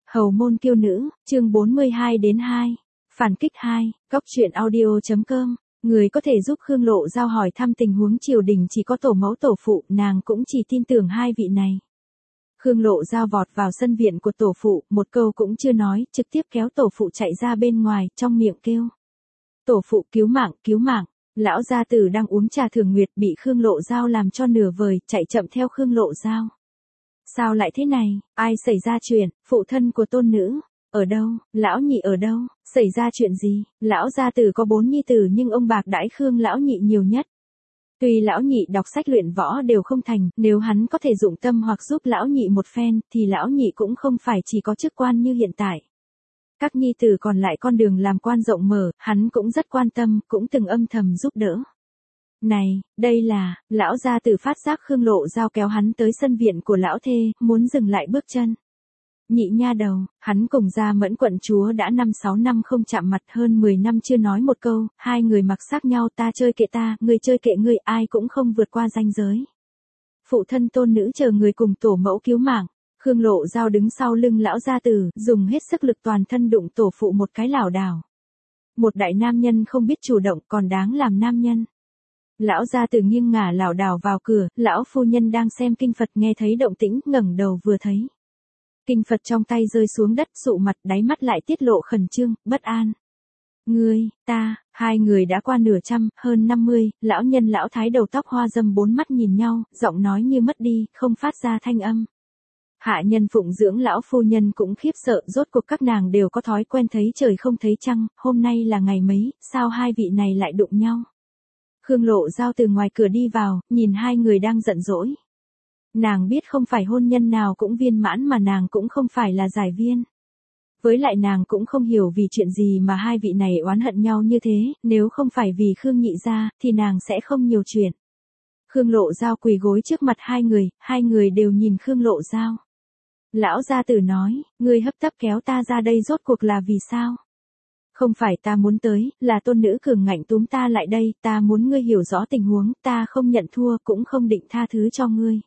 Hầu môn kiêu nữ, chương 42-2. Phản kích 2, góc truyện audio.com. Người có thể giúp Khương Lộ Giao hỏi thăm tình huống triều đình chỉ có tổ mẫu tổ phụ, nàng cũng chỉ tin tưởng hai vị này. Khương Lộ Giao vọt vào sân viện của tổ phụ, một câu cũng chưa nói, trực tiếp kéo tổ phụ chạy ra bên ngoài, trong miệng kêu. Tổ phụ cứu mạng, cứu mạng. Lão gia tử đang uống trà thường nguyệt bị Khương Lộ Giao làm cho nửa vời, chạy chậm theo Khương Lộ Giao. Sao lại thế này, ai xảy ra chuyện, phụ thân của tôn nữ, ở đâu, lão nhị ở đâu, xảy ra chuyện gì, lão gia tử có 4 nhi tử nhưng ông bạc đãi Khương lão nhị nhiều nhất. Tuy lão nhị đọc sách luyện võ đều không thành, nếu hắn có thể dụng tâm hoặc giúp lão nhị một phen, thì lão nhị cũng không phải chỉ có chức quan như hiện tại. Các nhi tử còn lại con đường làm quan rộng mở, hắn cũng rất quan tâm, cũng từng âm thầm giúp đỡ. Này, đây là, lão gia tử phát giác Khương Lộ Giao kéo hắn tới sân viện của lão thê, muốn dừng lại bước chân. Nhị nha đầu, hắn cùng Gia Mẫn quận chúa đã 5-6 năm không chạm mặt, hơn 10 năm chưa nói một câu, hai người mặc xác nhau, ta chơi kệ ta, người chơi kệ ngươi, ai cũng không vượt qua ranh giới. Phụ thân tôn nữ chờ người cùng tổ mẫu cứu mạng. Khương Lộ Giao đứng sau lưng lão gia tử, dùng hết sức lực toàn thân đụng tổ phụ một cái lảo đảo. Một đại nam nhân không biết chủ động còn đáng làm nam nhân. Lão gia tử nghiêng ngả lảo đảo vào cửa, lão phu nhân đang xem kinh Phật nghe thấy động tĩnh, ngẩng đầu vừa thấy. Kinh Phật trong tay rơi xuống đất, sụ mặt, đáy mắt lại tiết lộ khẩn trương, bất an. Ngươi, ta, hai người đã qua nửa trăm, hơn 50, lão nhân lão thái đầu tóc hoa râm bốn mắt nhìn nhau, giọng nói như mất đi, không phát ra thanh âm. Hạ nhân phụng dưỡng lão phu nhân cũng khiếp sợ, rốt cuộc các nàng đều có thói quen thấy trời không thấy trăng, hôm nay là ngày mấy, sao hai vị này lại đụng nhau. Khương Lộ Giao từ ngoài cửa đi vào, nhìn hai người đang giận dỗi. Nàng biết không phải hôn nhân nào cũng viên mãn mà nàng cũng không phải là giải viên. Với lại nàng cũng không hiểu vì chuyện gì mà hai vị này oán hận nhau như thế, nếu không phải vì Khương nhị gia, thì nàng sẽ không nhiều chuyện. Khương Lộ Giao quỳ gối trước mặt hai người đều nhìn Khương Lộ Giao. Lão gia tử nói, ngươi hấp tấp kéo ta ra đây rốt cuộc là vì sao? Không phải ta muốn tới, là tôn nữ cường ngạnh túm ta lại đây, ta muốn ngươi hiểu rõ tình huống, ta không nhận thua cũng không định tha thứ cho ngươi.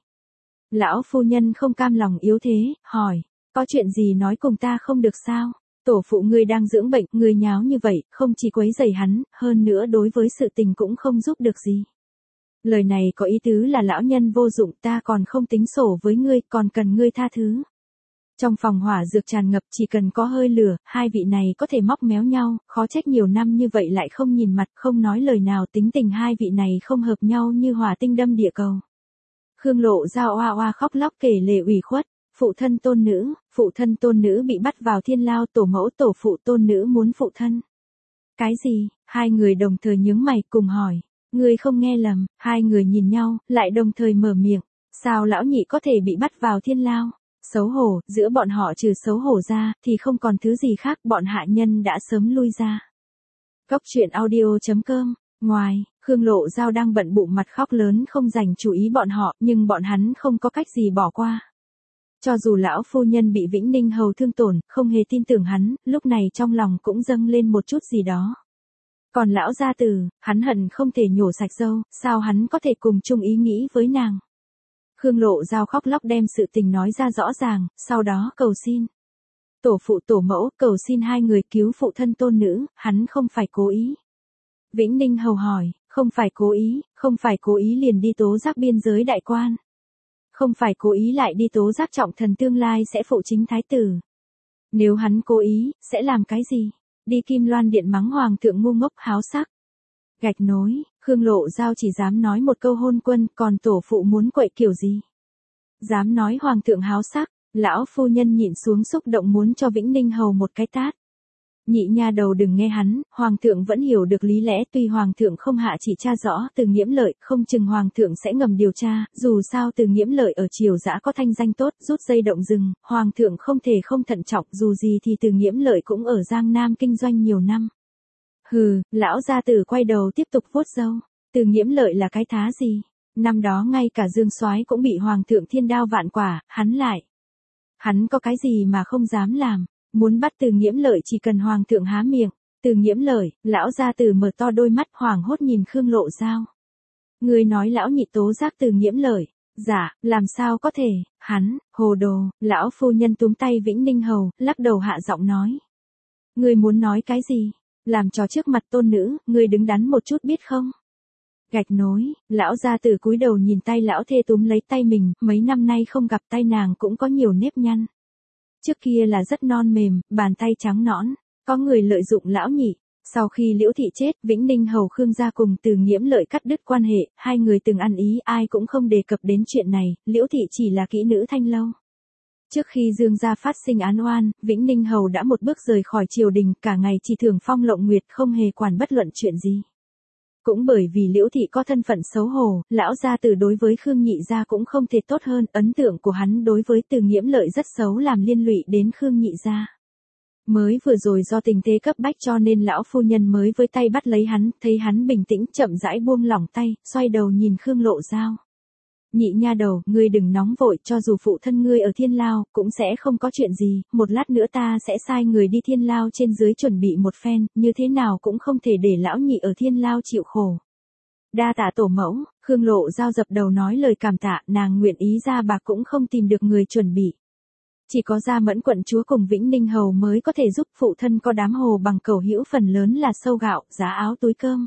Lão phu nhân không cam lòng yếu thế, hỏi, có chuyện gì nói cùng ta không được sao? Tổ phụ ngươi đang dưỡng bệnh, ngươi nháo như vậy, không chỉ quấy rầy hắn, hơn nữa đối với sự tình cũng không giúp được gì. Lời này có ý tứ là lão nhân vô dụng, ta còn không tính sổ với ngươi, còn cần ngươi tha thứ. Trong phòng hỏa dược tràn ngập, chỉ cần có hơi lửa, hai vị này có thể móc méo nhau, khó trách nhiều năm như vậy lại không nhìn mặt, không nói lời nào, tính tình hai vị này không hợp nhau như hỏa tinh đâm địa cầu. Khương Lộ Giao oa oa khóc lóc kể lể ủy khuất, phụ thân tôn nữ bị bắt vào thiên lao, tổ mẫu tổ phụ tôn nữ muốn phụ thân. Cái gì? Hai người đồng thời nhướng mày cùng hỏi, ngươi không nghe lầm, hai người nhìn nhau, lại đồng thời mở miệng, sao lão nhị có thể bị bắt vào thiên lao? Xấu hổ, giữa bọn họ trừ xấu hổ ra, thì không còn thứ gì khác, bọn hạ nhân đã sớm lui ra. Góc truyện audio.com. Ngoài, Khương Lộ Giao đang bận bụng mặt khóc lớn không dành chú ý bọn họ, nhưng bọn hắn không có cách gì bỏ qua. Cho dù lão phu nhân bị Vĩnh Ninh hầu thương tổn, không hề tin tưởng hắn, lúc này trong lòng cũng dâng lên một chút gì đó. Còn lão gia tử, hắn hận không thể nhổ sạch râu, sao hắn có thể cùng chung ý nghĩ với nàng. Khương Lộ Giao khóc lóc đem sự tình nói ra rõ ràng, sau đó cầu xin. Tổ phụ tổ mẫu, cầu xin hai người cứu phụ thân tôn nữ, hắn không phải cố ý. Vĩnh Ninh hầu hỏi, không phải cố ý liền đi tố giác biên giới đại quan. Không phải cố ý lại đi tố giác trọng thần tương lai sẽ phụ chính thái tử. Nếu hắn cố ý, sẽ làm cái gì? Đi Kim Loan điện mắng hoàng thượng ngu ngốc háo sắc. Gạch nối, Khương Lộ Giao chỉ dám nói một câu hôn quân, còn tổ phụ muốn quậy kiểu gì? Dám nói hoàng thượng háo sắc, lão phu nhân nhịn xuống xúc động muốn cho Vĩnh Ninh hầu một cái tát. Nhị nha đầu đừng nghe hắn, hoàng thượng vẫn hiểu được lý lẽ, tuy hoàng thượng không hạ chỉ tra rõ Từ Nghiễm Lợi, không chừng hoàng thượng sẽ ngầm điều tra, dù sao Từ Nghiễm Lợi ở triều dã có thanh danh tốt, rút dây động rừng, hoàng thượng không thể không thận trọng, dù gì thì Từ Nghiễm Lợi cũng ở Giang Nam kinh doanh nhiều năm. Hừ, lão gia tử quay đầu tiếp tục vuốt râu, Từ Nghiễm Lợi là cái thá gì? Năm đó ngay cả Dương Soái cũng bị hoàng thượng thiên đao vạn quả, hắn có cái gì mà không dám làm? Muốn bắt Từ Nghiễm Lợi chỉ cần hoàng thượng há miệng. Từ Nghiễm Lợi, lão gia tử mở to đôi mắt hoảng hốt nhìn Khương Lộ Giao. Ngươi nói lão nhị tố giác Từ Nghiễm Lợi, Dạ, làm sao có thể, hắn, hồ đồ, lão phu nhân túm tay Vĩnh Ninh Hầu, lắc đầu hạ giọng nói. Ngươi muốn nói cái gì? Làm trò trước mặt tôn nữ, ngươi đứng đắn một chút biết không? Gạch nối, lão gia tử cúi đầu nhìn tay lão thê túm lấy tay mình, mấy năm nay không gặp tay nàng cũng có nhiều nếp nhăn. Trước kia là rất non mềm, bàn tay trắng nõn, có người lợi dụng lão nhị. Sau khi Liễu Thị chết, Vĩnh Ninh Hầu Khương gia cùng Từ Nghiễm Lợi cắt đứt quan hệ, hai người từng ăn ý ai cũng không đề cập đến chuyện này, Liễu Thị chỉ là kỹ nữ thanh lâu. Trước khi Dương gia phát sinh án oan, Vĩnh Ninh Hầu đã một bước rời khỏi triều đình, cả ngày chỉ thưởng phong lộng nguyệt không hề quản bất luận chuyện gì. Cũng bởi vì Liễu Thị có thân phận xấu hổ, lão gia tử đối với Khương nhị gia cũng không thể tốt hơn, ấn tượng của hắn đối với Từ Nghiễm Lợi rất xấu làm liên lụy đến Khương nhị gia. Mới vừa rồi do tình thế cấp bách cho nên lão phu nhân mới với tay bắt lấy hắn, thấy hắn bình tĩnh chậm rãi buông lỏng tay, xoay đầu nhìn Khương Lộ Giao. Nhị nha đầu, ngươi đừng nóng vội, cho dù phụ thân ngươi ở Thiên Lao, cũng sẽ không có chuyện gì, một lát nữa ta sẽ sai người đi Thiên Lao trên dưới chuẩn bị một phen, như thế nào cũng không thể để lão nhị ở Thiên Lao chịu khổ. Đa tạ tổ mẫu, Khương Lộ Giao dập đầu nói lời cảm tạ, nàng nguyện ý ra bạc cũng không tìm được người chuẩn bị. Chỉ có Gia Mẫn quận chúa cùng Vĩnh Ninh Hầu mới có thể giúp phụ thân có đám hồ bằng cầu hữu phần lớn là sâu gạo, giá áo túi cơm.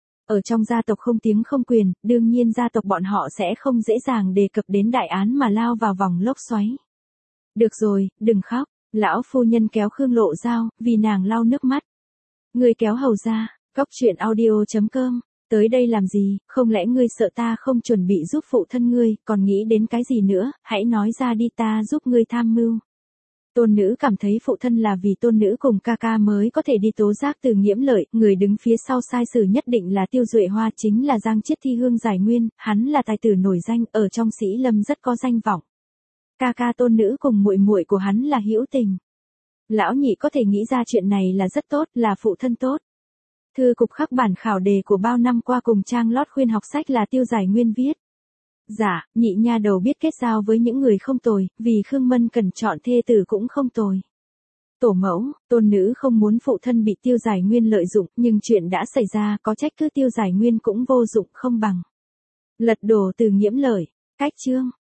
Ở trong gia tộc không tiếng không quyền, đương nhiên gia tộc bọn họ sẽ không dễ dàng đề cập đến đại án mà lao vào vòng lốc xoáy. Được rồi, đừng khóc, lão phu nhân kéo Khương Lộ Giao, vì nàng lau nước mắt. Ngươi kéo hầu ra, cóc truyện audio.com, tới đây làm gì, không lẽ ngươi sợ ta không chuẩn bị giúp phụ thân ngươi, còn nghĩ đến cái gì nữa, hãy nói ra đi ta giúp ngươi tham mưu. Tôn nữ cảm thấy phụ thân là vì tôn nữ cùng ca ca mới có thể đi tố giác Từ Nghiễm Lợi, người đứng phía sau sai sử nhất định là Tiêu Duệ Hoa chính là Giang Chiết Thi Hương Giải Nguyên, hắn là tài tử nổi danh, ở trong Sĩ Lâm rất có danh vọng. Ca ca tôn nữ cùng muội muội của hắn là hữu tình. Lão nhị có thể nghĩ ra chuyện này là rất tốt, là phụ thân tốt. Thư cục khắc bản khảo đề của bao năm qua cùng trang lót khuyên học sách là Tiêu Giải Nguyên viết. Dạ, nhị nha đầu biết kết giao với những người không tồi, vì Khương Mân cần chọn thê tử cũng không tồi. Tổ mẫu, tôn nữ không muốn phụ thân bị Tiêu Giải Nguyên lợi dụng, nhưng chuyện đã xảy ra có trách cứ Tiêu Giải Nguyên cũng vô dụng không bằng. Lật đổ Từ Nghiễm Lợi, cách chương.